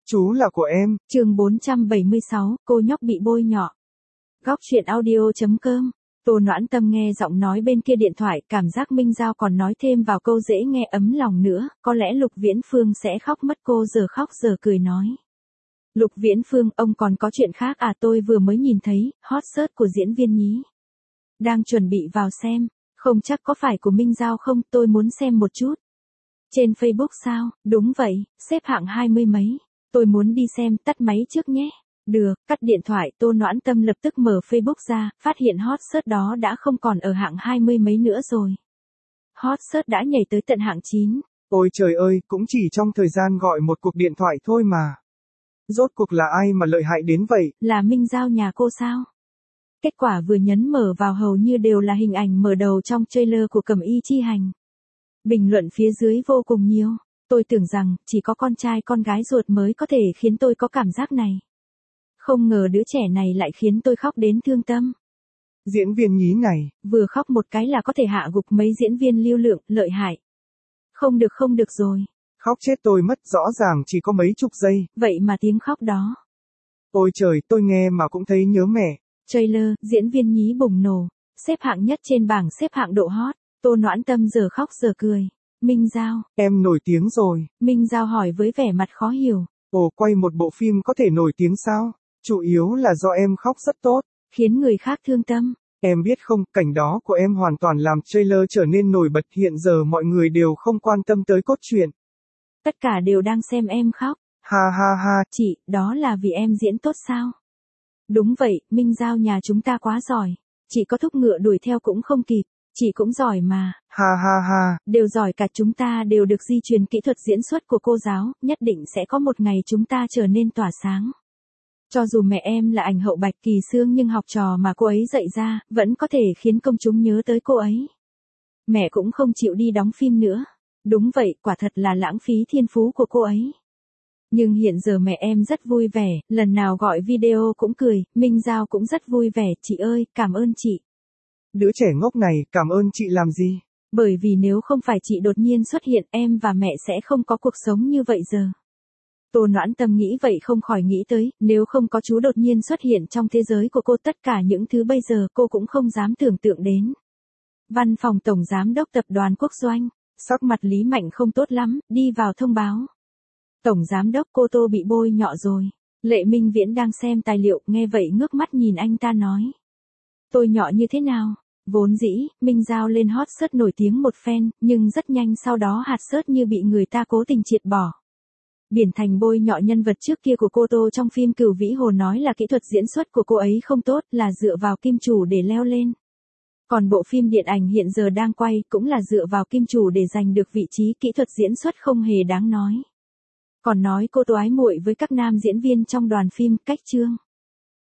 Chú là của em. Chương 476, cô nhóc bị bôi nhọ. Góc truyện audio.com. Tô Noãn Tâm nghe giọng nói bên kia điện thoại, cảm giác Minh Giao còn nói thêm vào câu dễ nghe ấm lòng nữa, có lẽ Lục Viễn Phương sẽ khóc mất. Cô giờ khóc giờ cười nói. Lục Viễn Phương, ông còn có chuyện khác à? Tôi vừa mới nhìn thấy hot search của diễn viên nhí. Đang chuẩn bị vào xem, không chắc có phải của Minh Giao không, tôi muốn xem một chút. Trên Facebook sao? Đúng vậy, xếp hạng 20 mấy. Tôi muốn đi xem, tắt máy trước nhé. Được, cắt điện thoại. Tô Noãn Tâm lập tức mở Facebook ra, phát hiện hot search đó đã không còn ở hạng 20 mấy nữa rồi. Hot search đã nhảy tới tận hạng 9. Ôi trời ơi, cũng chỉ trong thời gian gọi một cuộc điện thoại thôi mà. Rốt cuộc là ai mà lợi hại đến vậy? Là Minh Giao nhà cô sao? Kết quả vừa nhấn mở vào hầu như đều là hình ảnh mở đầu trong trailer của Cẩm Y Chi Hành. Bình luận phía dưới vô cùng nhiều. Tôi tưởng rằng chỉ có con trai con gái ruột mới có thể khiến tôi có cảm giác này. Không ngờ đứa trẻ này lại khiến tôi khóc đến thương tâm. Diễn viên nhí này. Vừa khóc một cái là có thể hạ gục mấy diễn viên lưu lượng, lợi hại. Không được rồi. Khóc chết tôi mất, rõ ràng chỉ có mấy chục giây. Vậy mà tiếng khóc đó. Ôi trời, tôi nghe mà cũng thấy nhớ mẹ. Trailer, diễn viên nhí bùng nổ. Xếp hạng nhất trên bảng xếp hạng độ hot. Tô Noãn Tâm giờ khóc giờ cười. Minh Giao. Em nổi tiếng rồi. Minh Giao hỏi với vẻ mặt khó hiểu. Ồ, quay một bộ phim có thể nổi tiếng sao? Chủ yếu là do em khóc rất tốt. Khiến người khác thương tâm. Em biết không, cảnh đó của em hoàn toàn làm trailer trở nên nổi bật. Hiện giờ mọi người đều không quan tâm tới cốt truyện. Tất cả đều đang xem em khóc. Ha ha ha. Chị, đó là vì em diễn tốt sao? Đúng vậy, Minh Giao nhà chúng ta quá giỏi. Chị có thúc ngựa đuổi theo cũng không kịp. Chị cũng giỏi mà. Ha ha ha. Đều giỏi cả, chúng ta đều được di truyền kỹ thuật diễn xuất của cô giáo, nhất định sẽ có một ngày chúng ta trở nên tỏa sáng. Cho dù mẹ em là ảnh hậu Bạch Kỳ Xương nhưng học trò mà cô ấy dạy ra, vẫn có thể khiến công chúng nhớ tới cô ấy. Mẹ cũng không chịu đi đóng phim nữa. Đúng vậy, quả thật là lãng phí thiên phú của cô ấy. Nhưng hiện giờ mẹ em rất vui vẻ, lần nào gọi video cũng cười, Minh Giao cũng rất vui vẻ. Chị ơi, cảm ơn chị. Đứa trẻ ngốc này, cảm ơn chị làm gì? Bởi vì nếu không phải chị đột nhiên xuất hiện, em và mẹ sẽ không có cuộc sống như vậy giờ. Tô Noãn Tâm nghĩ vậy không khỏi nghĩ tới, nếu không có chú đột nhiên xuất hiện trong thế giới của cô, tất cả những thứ bây giờ cô cũng không dám tưởng tượng đến. Văn phòng Tổng Giám đốc Tập đoàn Quốc Doanh. Sắc mặt Lý Mạnh không tốt lắm, đi vào thông báo. Tổng Giám đốc, cô Tô bị bôi nhọ rồi. Lệ Minh Viễn đang xem tài liệu, nghe vậy ngước mắt nhìn anh ta nói. Tôi nhọ như thế nào? Vốn dĩ, Minh Giao lên hot search nổi tiếng một phen, nhưng rất nhanh sau đó hạt search như bị người ta cố tình triệt bỏ. Biển Thành bôi nhọ nhân vật trước kia của cô Tô trong phim Cửu Vĩ Hồ, nói là kỹ thuật diễn xuất của cô ấy không tốt, là dựa vào kim chủ để leo lên. Còn bộ phim điện ảnh hiện giờ đang quay cũng là dựa vào kim chủ để giành được vị trí, kỹ thuật diễn xuất không hề đáng nói. Còn nói cô Tô ái muội với các nam diễn viên trong đoàn phim, cách chương.